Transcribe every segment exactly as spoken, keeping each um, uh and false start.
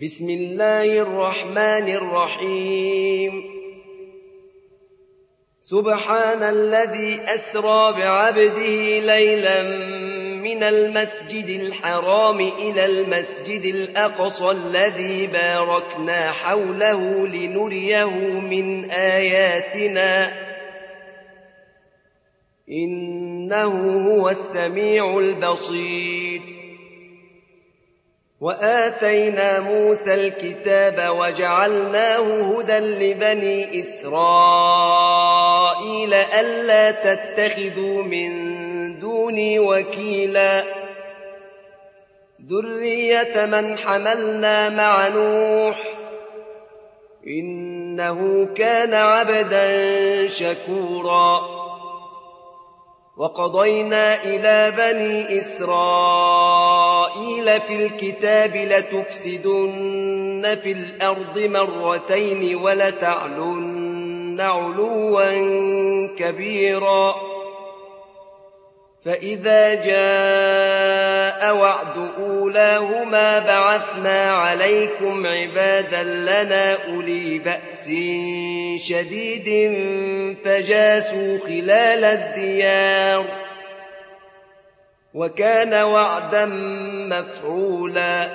بسم الله الرحمن الرحيم سبحان الذي أسرى بعبده ليلا من المسجد الحرام إلى المسجد الأقصى الذي باركنا حوله لنريه من آياتنا إنه هو السميع البصير وآتينا موسى الكتاب وجعلناه هدى لبني إسرائيل ألا تتخذوا من دوني وكيلا ذرية من حملنا مع نوح إنه كان عبدا شكورا وقضينا إلى بني إسرائيل في الكتاب لتفسدن في الأرض مرتين ولتعلن علوا كبيرا فإذا جاء وعد أولاهما بعثنا عليكم عبادا لنا أولي بأس شديد فجاسوا خلال الديار وكان وعدا مفعولا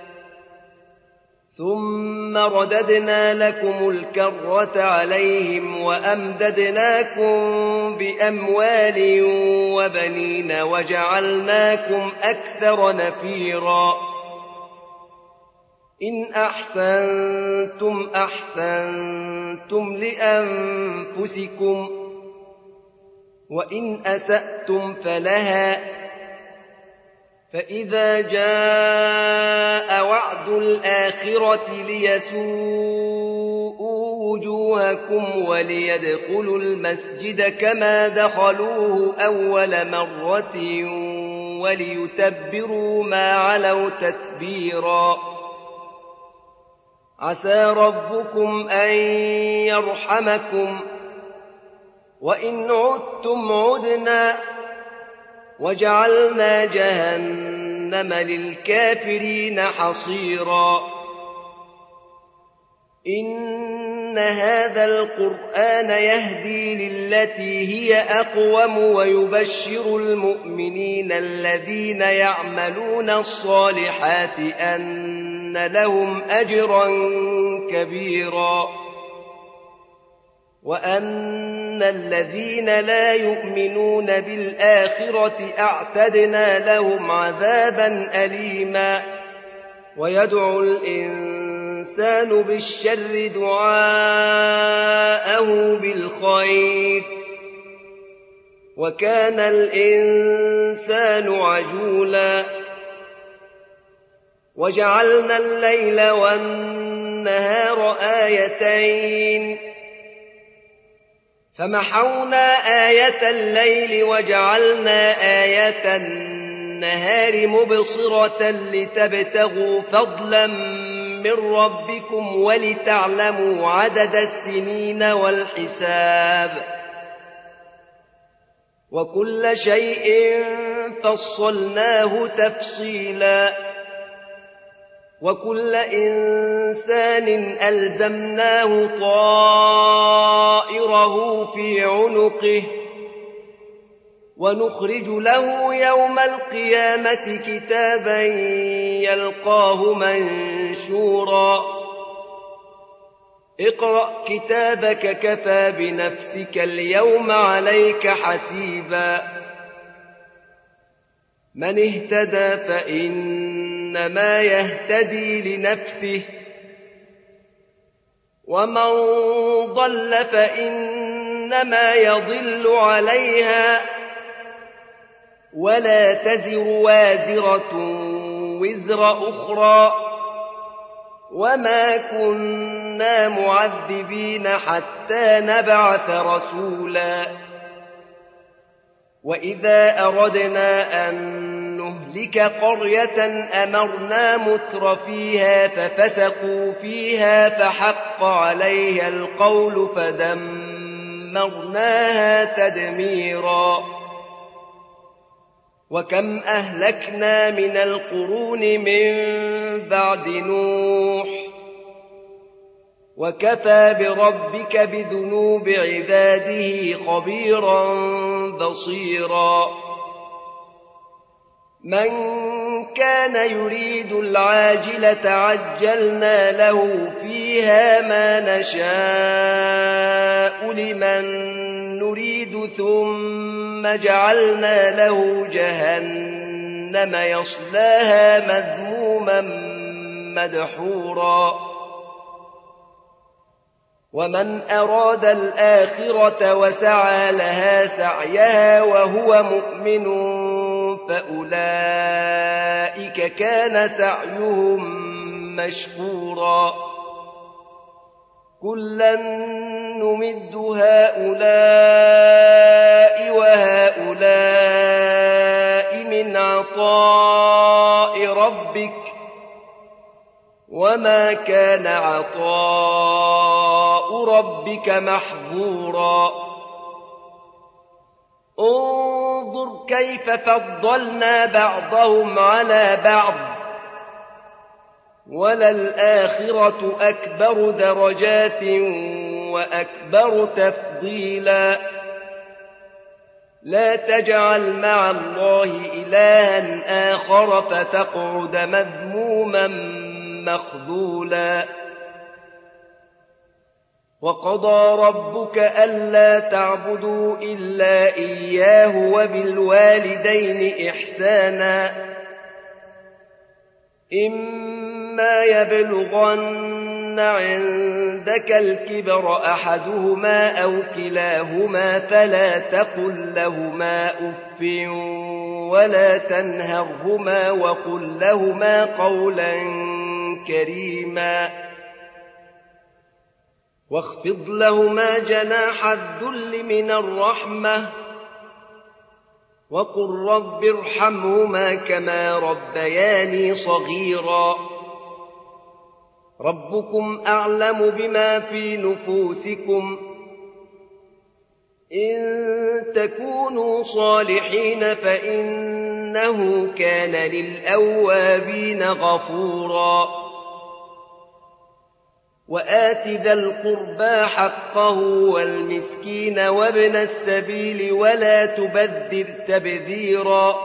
ثم رددنا لكم الكرة عليهم وأمددناكم بأموال وبنين وجعلناكم أكثر نفيرا إن أحسنتم أحسنتم لأنفسكم وإن أسأتم فلها فإذا جاء وعد الآخرة ليسوءوا وجوهكم وليدخلوا المسجد كما دخلوه أول مرة وليتبروا ما علوا تتبيرا عسى ربكم أن يرحمكم وإن عدتم عدنا وجعلنا جهنم للكافرين حصيرا إن هذا القرآن يهدي للتي هي أقوم ويبشر المؤمنين الذين يعملون الصالحات أن لهم أجرا كبيرا وأن الذين لا يؤمنون بالآخرة أعتدنا لهم عذابا أليما ويدعو الإنسان بالشر دعاءه بالخير وكان الإنسان عجولا وجعلنا الليل والنهار آيتين فمحونا آية الليل وجعلنا آية النهار مبصرة لتبتغوا فضلا من ربكم ولتعلموا عدد السنين والحساب وكل شيء فصلناه تفصيلا وكل إنسان ألزمناه طائره في عنقه ونخرج له يوم القيامة كتابا يلقاه منشورا اقرأ كتابك كفى بنفسك اليوم عليك حسيبا من اهتدى فإنما يهتدي لنفسه ومن ضل فإنما يضل عليها ولا تزر وازرة وزر أخرى وما كنا معذبين حتى نبعث رسولا وإذا أردنا أن نهلك قرية أمرنا متر فيها ففسقوا فيها فحق عليها القول فدمرناها تدميرا وكم أهلكنا من القرون من بعد نوح وكفى بربك بذنوب عباده خبيرا بصيرا من كان يريد العاجلة عجلنا له فيها ما نشاء لمن نريد ثم جعلنا له جهنم يصلاها مذموما مدحورا ومن أراد الآخرة وسعى لها سعيها وهو مؤمن فأولئك كان سعيهم مشكورا كلا نمد هؤلاء وهؤلاء من عطاء ربك وما كان عطاء ربك محظورا انظر كيف فضلنا بعضهم على بعض وللآخرة أكبر درجات وأكبر تفضيلا لا تجعل مع الله إلها آخر فتقعد مذموما مخذولا وقضى ربك ألا تعبدوا إلا إياه وبالوالدين إحسانا إما يبلغن عندك الكبر أحدهما أو كلاهما فلا تقل لهما أف ولا تنهرهما وقل لهما قولا كريما واخفض لهما جناح الذل من الرحمة وقل رب ارحمهما كما ربياني صغيرا ربكم أعلم بما في نفوسكم إن تكونوا صالحين فإنه كان للأوابين غفورا وآت ذا القربى حقه والمسكين وابن السبيل ولا تبذر تبذيرا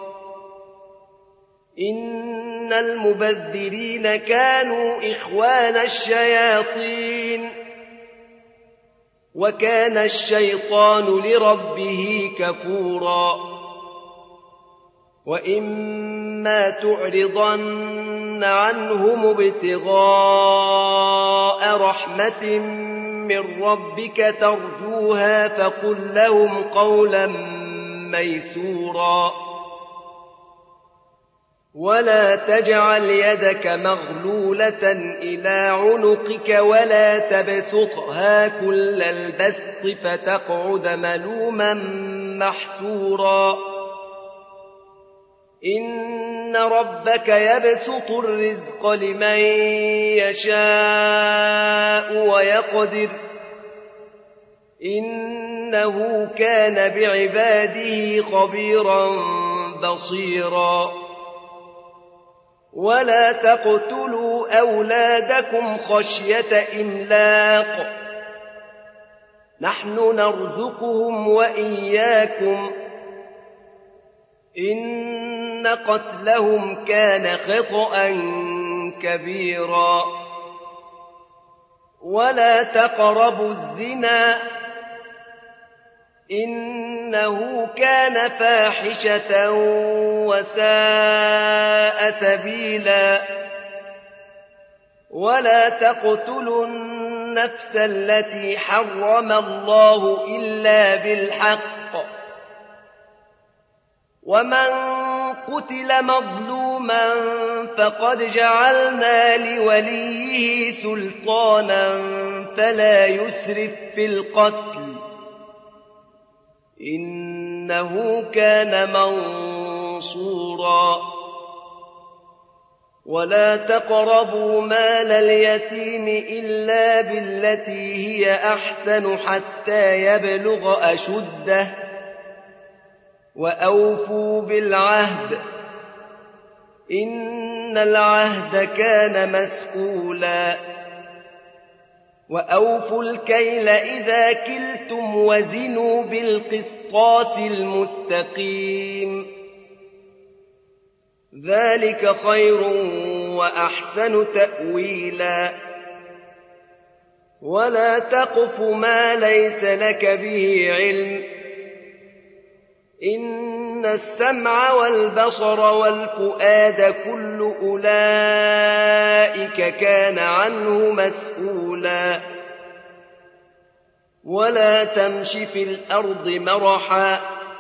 إن المبذرين كانوا إخوان الشياطين وكان الشيطان لربه كفورا وإما تعرضن عنهم ابتغاء رحمة من ربك ترجوها فقل لهم قولا ميسورا ولا تجعل يدك مغلولة إلى عنقك ولا تبسطها كل البسط فتقعد ملوما محسورا إن ربك يبسط الرزق لمن يشاء ويقدر إنه كان بعباده خبيرا بصيرا ولا تقتلوا أولادكم خشية إملاق نحن نرزقهم وإياكم إن قتلهم كان خطأ كبيرا ولا تقربوا الزنا إنه كان فاحشة وساء سبيلا ولا تقتلوا النفس التي حرم الله إلا بالحق ومن قتل مظلوما فقد جعلنا لوليه سلطانا فلا يسرف في القتل إنه كان منصورا ولا تقربوا مال اليتيم إلا بالتي هي أحسن حتى يبلغ أشده وأوفوا بالعهد إن العهد كان مسئولا وأوفوا الكيل إذا كلتم وزنوا بالقسطاس المستقيم ذلك خير وأحسن تأويلا ولا تقف ما ليس لك به علم إن السمع والبصر والفؤاد كل أولئك كان عنه مسؤولا ولا تمش في الأرض مرحا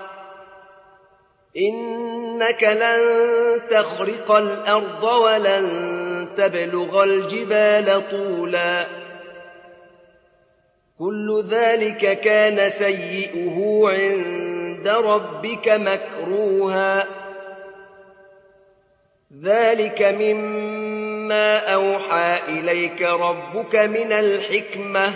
إنك لن تخرق الأرض ولن تبلغ الجبال طولا كل ذلك كان سيئه عند ربك مكروها ذلك مما أوحى إليك ربك من الحكمة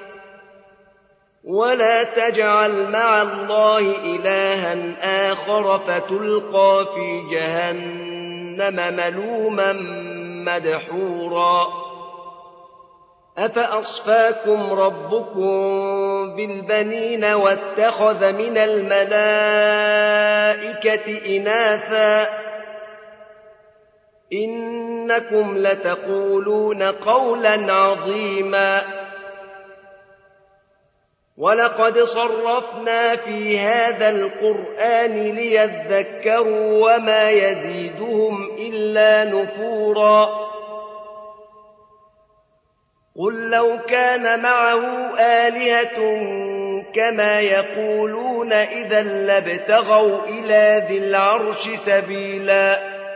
ولا تجعل مع الله إلها آخر فتلقى في جهنم ملوما مدحورا أفأصفاكم ربكم بالبنين واتخذ من الملائكة إناثا إنكم لتقولون قولا عظيما ولقد صرفنا في هذا القرآن ليذكروا وما يزيدهم إلا نفورا قل لو كان معه آلهة كما يقولون إذا لابتغوا إلى ذي العرش سبيلا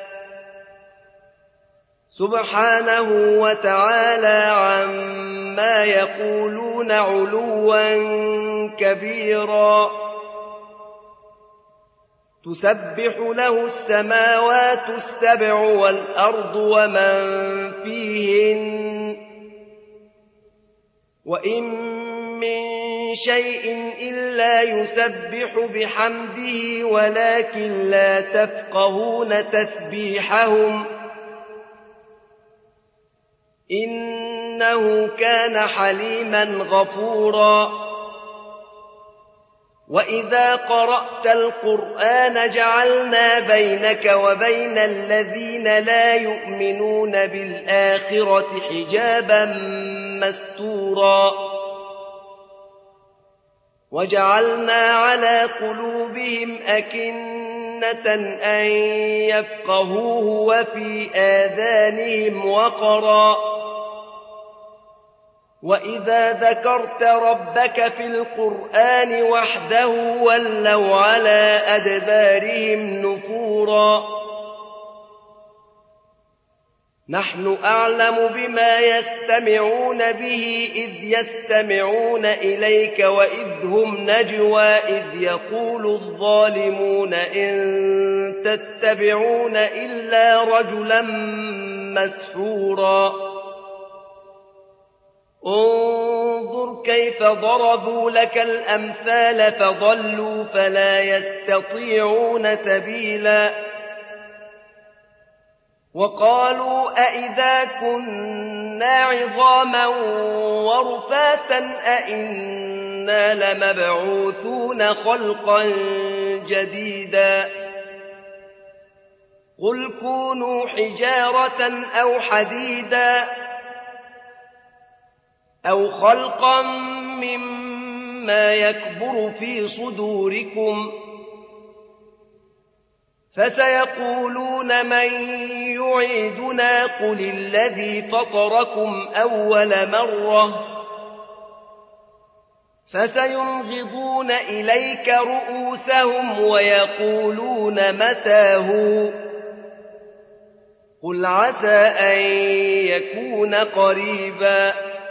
سبحانه وتعالى عما يقولون علوا كبيرا تسبح له السماوات السبع والأرض ومن فيهن وإن من شيء إلا يسبح بحمده ولكن لا تفقهون تسبيحهم إنه كان حليما غفورا وإذا قرأت القرآن جعلنا بينك وبين الذين لا يؤمنون بالآخرة حجابا مستورا وجعلنا على قلوبهم أكنة أن يفقهوه وفي آذانهم وقرا وإذا ذكرت ربك في القرآن وحده ولوا على أدبارهم نفورا نحن أعلم بما يستمعون به إذ يستمعون إليك وإذ هم نجوى إذ يقول الظالمون إن تتبعون إلا رجلا مسحورا انظر كيف ضربوا لك الأمثال فضلوا فلا يستطيعون سبيلا وقالوا أئذا كنا عظاما ورفاتا أئنا لمبعوثون خلقا جديدا قل كونوا حجارة أو حديدا أو خلقا مما يكبر في صدوركم فسيقولون من يعيدنا قل الذي فطركم أول مرة فسينغضون إليك رؤوسهم ويقولون متى هو قل عسى أن يكون قريبا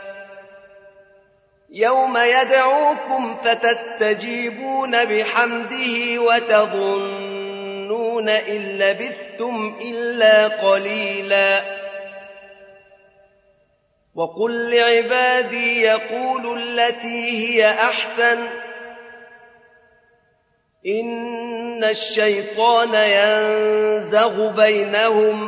يوم يدعوكم فتستجيبون بحمده وتظنون إن لبثتم إلا قليلا وقل لعبادي يقولوا التي هي أحسن إن إن الشيطان ينزغ بينهم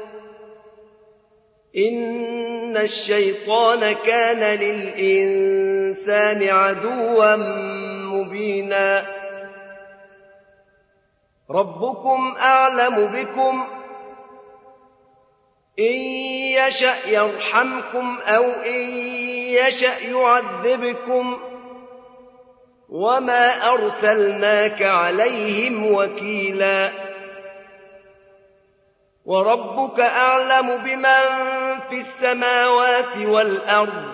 إن الشيطان كان للإنسان عدوا مبينا ربكم أعلم بكم إن يشأ يرحمكم أو إن يشأ يعذبكم وما أرسلناك عليهم وكيلا وربك أعلم بمن في السماوات والأرض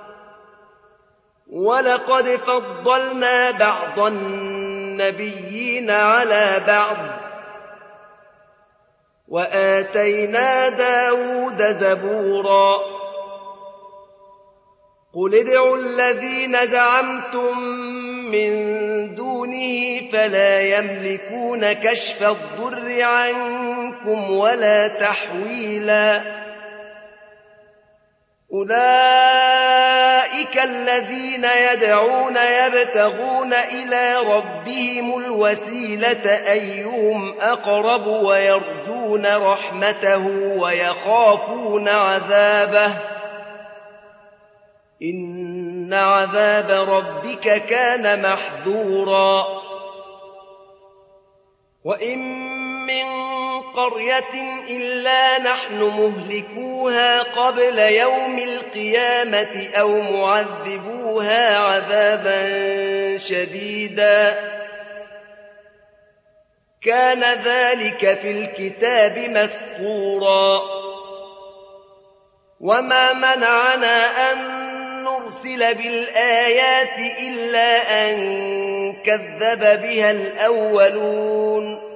ولقد فضلنا بعض النبيين على بعض وآتينا داود زبورا قل ادعوا الذين زعمتم من دونه فلا يملكون كشف الضر عنكم ولا تحويلا أولئك الذين يدعون يبتغون إلى ربهم الوسيلة أيهم أقرب ويرجون رحمته ويخافون عذابه إن عذاب ربك كان محذورا وإن من قرية إلا نحن مهلكوها قبل يوم القيامة أو معذبوها عذابا شديدا كان ذلك في الكتاب مسطورا وما منعنا أن نرسل بالآيات إلا أن كذب بها الأولون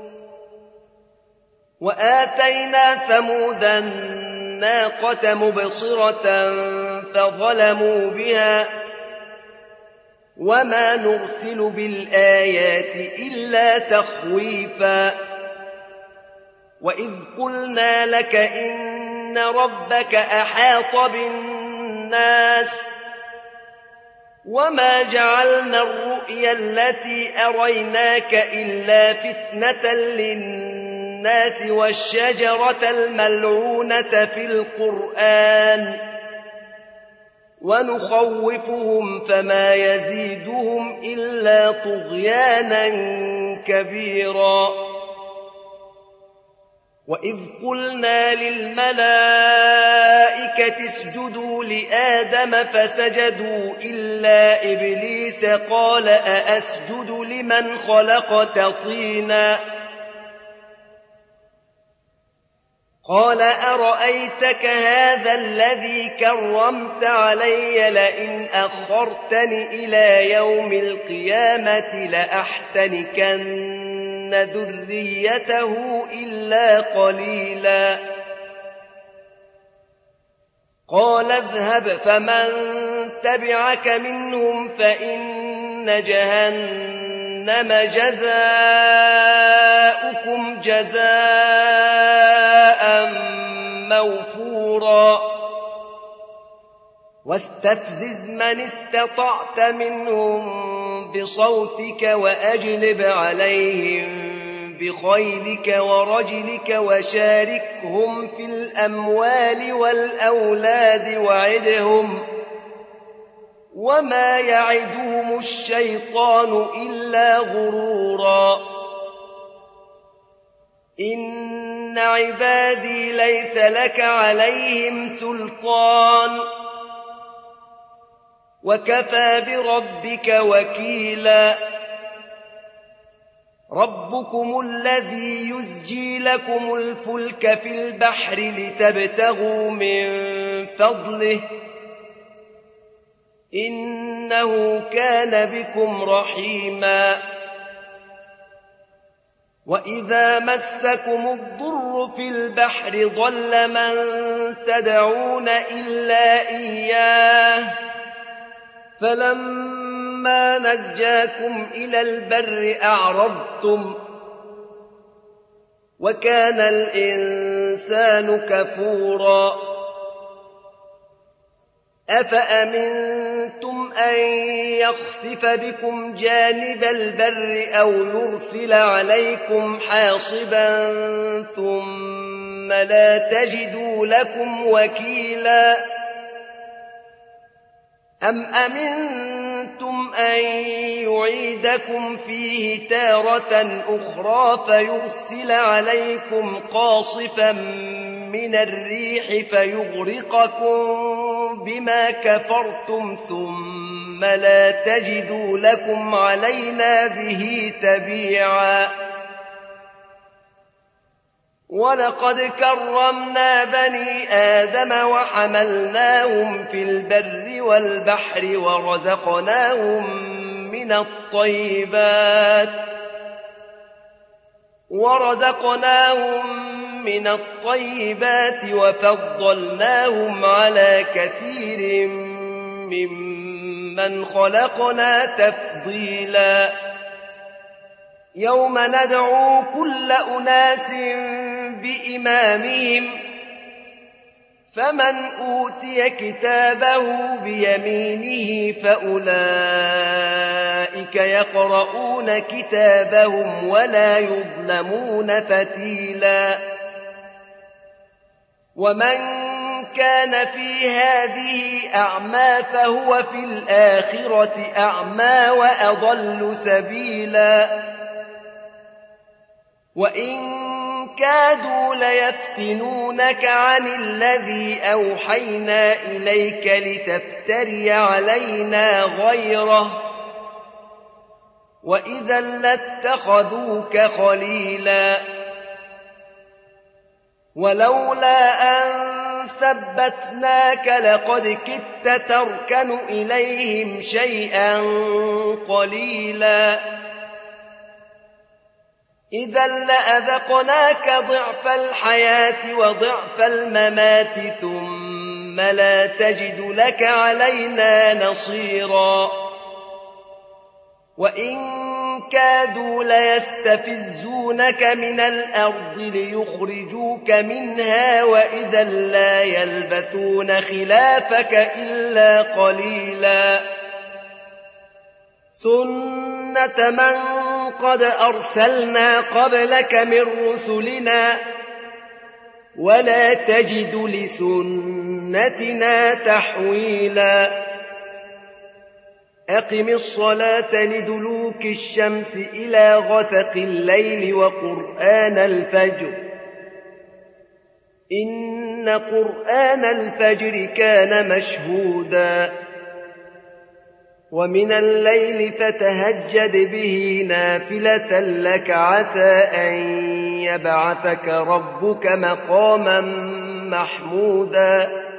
وآتينا ثمود الناقة مبصرة فظلموا بها وما نرسل بالآيات إلا تخويفا وإذ قلنا لك إن ربك أحاط بالناس وما جعلنا الرؤيا التي أريناك إلا فتنة للناس والشجرة الملعونة في القرآن ونخوفهم فما يزيدهم إلا طغيانا كبيرا وإذ قلنا للملائكة اسجدوا لآدم فسجدوا إلا إبليس قال أأسجد لمن خلقت طينا قال أرأيتك هذا الذي كرمت علي لئن أخرتني إلى يوم القيامة لأحتنكن ذريته إلا قليلا قال اذهب فمن تبعك منهم فإن جهنم جزاؤكم جزاء موفورا واستفزز من استطعت منهم بصوتك وأجلب عليهم بخيلك ورجلك وشاركهم في الأموال والأولاد وعدهم وما يعدهم الشيطان إلا غرورا إن عبادي ليس لك عليهم سلطان وكفى بربك وكيلا ربكم الذي يزجي لكم الفلك في البحر لتبتغوا من فضله إنه كان بكم رحيما وإذا مسكم الضر في البحر ضل من تدعون إلا إياه فلما نجاكم إلى البر أعرضتم وكان الإنسان كفورا أفأمنتم أأمنتم أن يخسف بكم جانب البر أو يرسل عليكم حاصبا ثم لا تجدوا لكم وكيلا أم أمنتم أن يعيدكم فيه تارة أخرى فيرسل عليكم قاصفا من الريح فيغرقكم بما كفرتم ثم لا تجدوا لكم علينا به تبيعا ولقد كرمنا بني آدم وحملناهم في البر والبحر ورزقناهم من الطيبات ورزقناهم من الطيبات وفضلناهم على كثير ممن خلقنا تفضيلا يوم ندعو كل أناس بإمامهم فمن أوتي كتابه بيمينه فأولئك يقرؤون كتابهم ولا يظلمون فتيلا ومن كان في هذه أعمى فهو في الآخرة أعمى وأضل سبيلا وإن كادوا ليفتنونك عن الذي أوحينا إليك لتفتري علينا غيره وإذا لاتخذوك خليلا ولولا أن ثبتناك لقد كدت تركن إليهم شيئا قليلا إذا لأذقناك ضعف الحياة وضعف الممات ثم لا تجد لك علينا نصيرا وإن كادوا ليستفزونك من الأرض ليخرجوك منها وإذا لا يلبثون خلافك إلا قليلا سنة من قد أرسلنا قبلك من رسلنا ولا تجد لسنتنا تحويلا أقم الصلاة لدلوك الشمس إلى غسق الليل وقرآن الفجر إن قرآن الفجر كان مشهودا ومن الليل فتهجد به نافلة لك عسى أن يبعثك ربك مقاما محمودا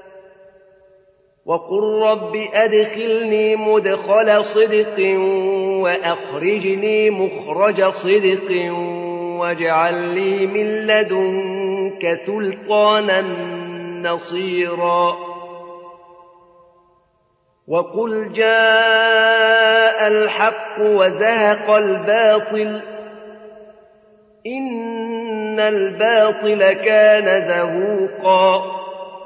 وقل رب أدخلني مدخل صدق وأخرجني مخرج صدق واجعل لي من لدنك سلطانا نصيرا وقل جاء الحق وزهق الباطل إن الباطل كان زهوقا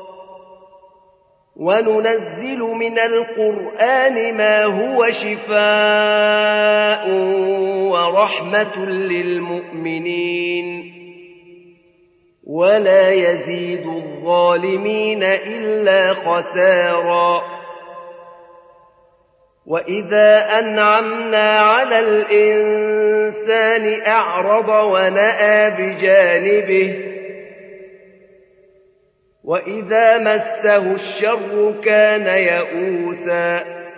وننزل من القرآن ما هو شفاء ورحمة للمؤمنين ولا يزيد الظالمين إلا خسارا وإذا أنعمنا على الإنسان أعرض ونأى بجانبه وإذا مسه الشر كان يئوسا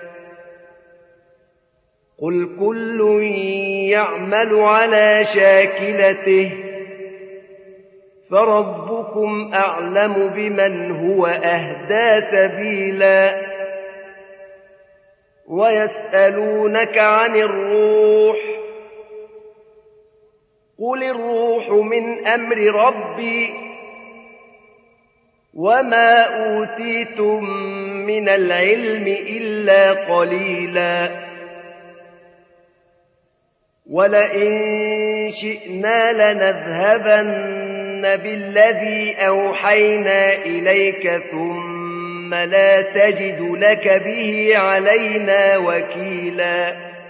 قل كل يعمل على شاكلته فربكم أعلم بمن هو أهدى سبيلا ويسألونك عن الروح قل الروح من أمر ربي وما أوتيتم من العلم إلا قليلا ولئن شئنا لنذهبن بالذي أوحينا إليك ثم ثم لا تجد لك به علينا وكيلا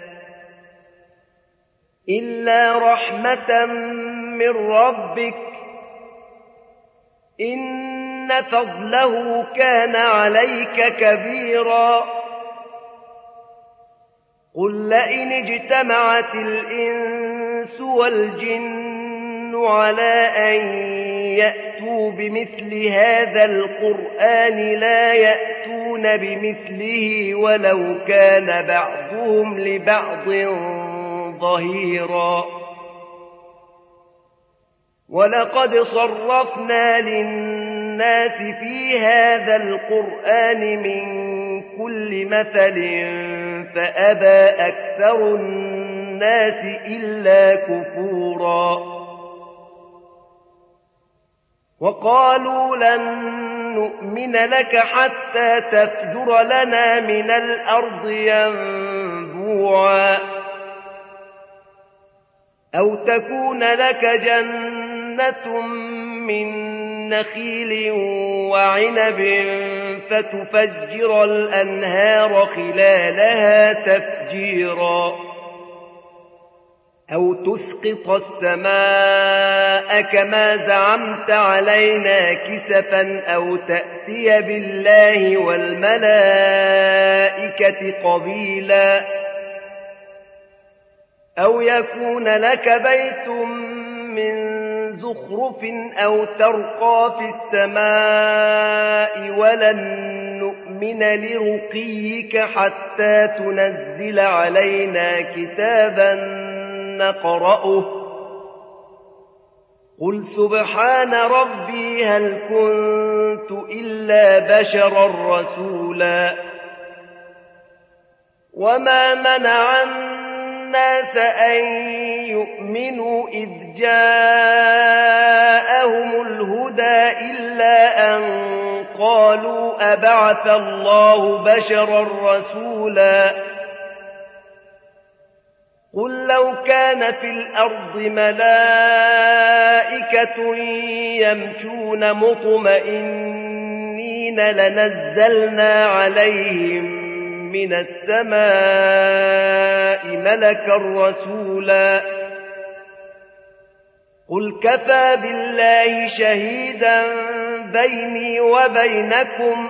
إلا رحمة من ربك إن فضله كان عليك كبيرا قل لئن اجتمعت الإنس والجن على أن يأتوا بمثل هذا القرآن لا يأتون بمثله ولو كان بعضهم لبعض ظهيرا ولقد صرفنا للناس في هذا القرآن من كل مثل فأبى أكثر الناس إلا كفورا وقالوا لن نؤمن لك حتى تفجر لنا من الأرض ينبوعا أو تكون لك جنة من نخيل وعنب فتفجر الأنهار خلالها تفجيرا أو تسقط السماء كما زعمت علينا كسفا أو تأتي بالله والملائكة قبيلا أو يكون لك بيت من زخرف أو ترقى في السماء ولن نؤمن لرقيك حتى تنزل علينا كتابا نقرأه قل سبحان ربي هل كنت إلا بشرا رسولا وما منع الناس أن يؤمنوا إذ جاءهم الهدى إلا أن قالوا أبعث الله بشرا رسولا قل لو كان في الأرض ملائكة يمشون مطمئنين لنزلنا عليهم من السماء ملكا رسولا قل كفى بالله شهيدا بيني وبينكم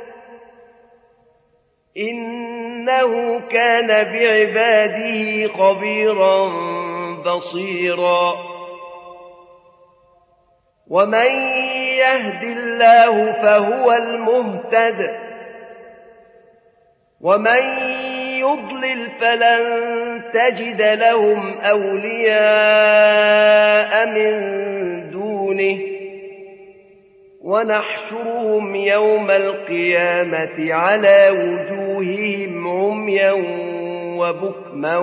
إنه كان بعباده خبيرا بصيرا ومن يهد الله فهو المهتد ومن يضلل فلن تجد لهم أولياء من دونه ونحشرهم يوم القيامة على وجوههم عميا وبكما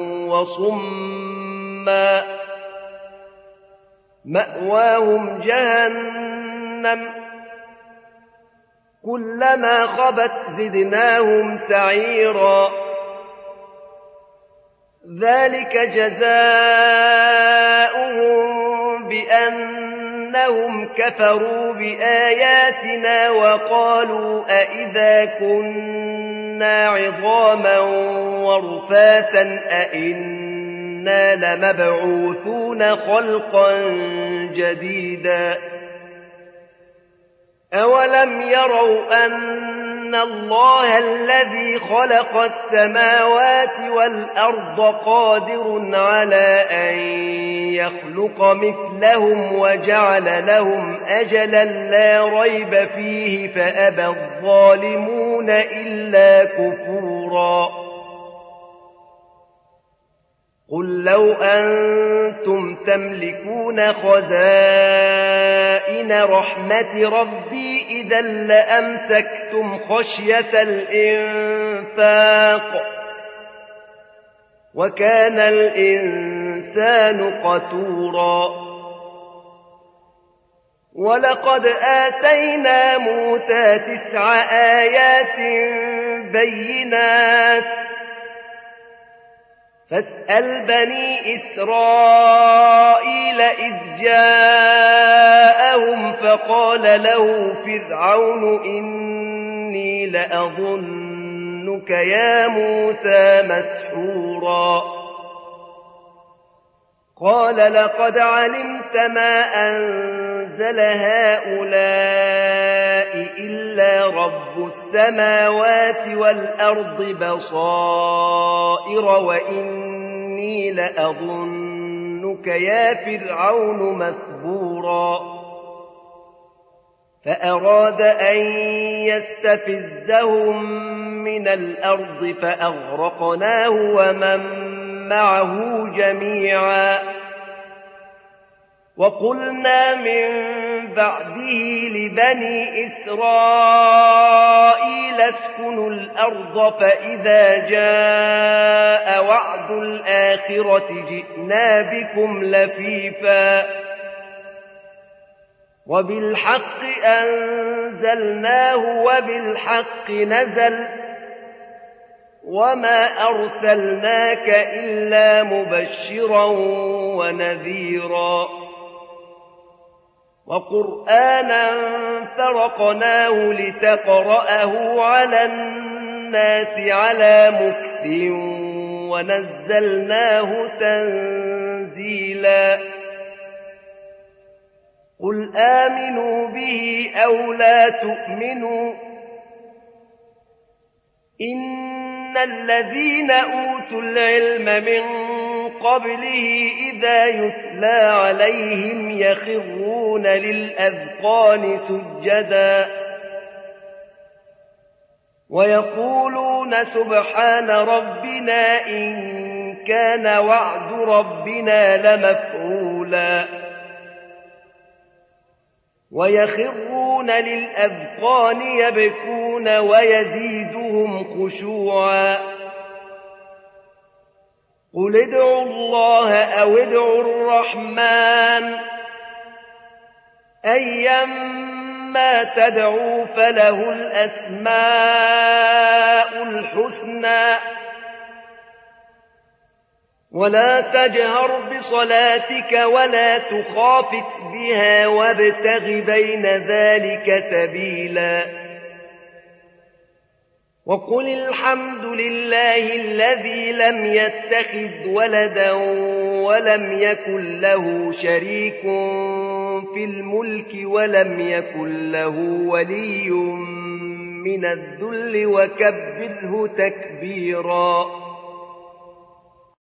وصما مأواهم جهنم كلما خبت زدناهم سعيرا ذلك جزاؤهم بأنهم كفروا بآياتنا وقالوا أئذا كنا عظاما ورفاتا أئنا لمبعوثون خلقا جديدا أولم يروا أن الله الذي خلق السماوات والأرض قادر على أن يخلق مثلهم وجعل لهم أجلا لا ريب فيه فأبى الظالمون إلا كفورا قل لو أنتم تملكون خزائن رحمة ربي إذا لأمسكتم خشية الإنفاق وكان الإنسان قتورا ولقد آتينا موسى تسع آيات بينات فاسأل بني إسرائيل إذ جاءهم فقال له فرعون إن لأظنك يا موسى مسحورا قال لقد علمت ما أنزل هؤلاء إلا رب السماوات والأرض بصائر وإني لأظنك يا فرعون مثبورا فأراد أن يستفزهم من الأرض فأغرقناه ومن معه جميعا وقلنا من بعده لبني إسرائيل اسكنوا الأرض فإذا جاء وعد الآخرة جئنا بكم لفيفا وبالحق أنزلناه وبالحق نزل وما أرسلناك إلا مبشرا ونذيرا وقرآنا فرقناه لتقرأه على الناس على مكث ونزلناه تنزيلا قل آمنوا به أو لا تؤمنوا إن الذين أوتوا العلم من قبله إذا يتلى عليهم يخرون للأذقان سجدا ويقولون سبحان ربنا إن كان وعد ربنا لمفعولا ويخرون للأذقان يبكون ويزيدهم خشوعا قل ادعوا الله أو ادعوا الرحمن أيما تدعوا فله الأسماء الحسنى ولا تجهر بصلاتك ولا تخافت بها وابتغ بين ذلك سبيلا وقل الحمد لله الذي لم يتخذ ولدا ولم يكن له شريك في الملك ولم يكن له ولي من الذل وكبره تكبيرا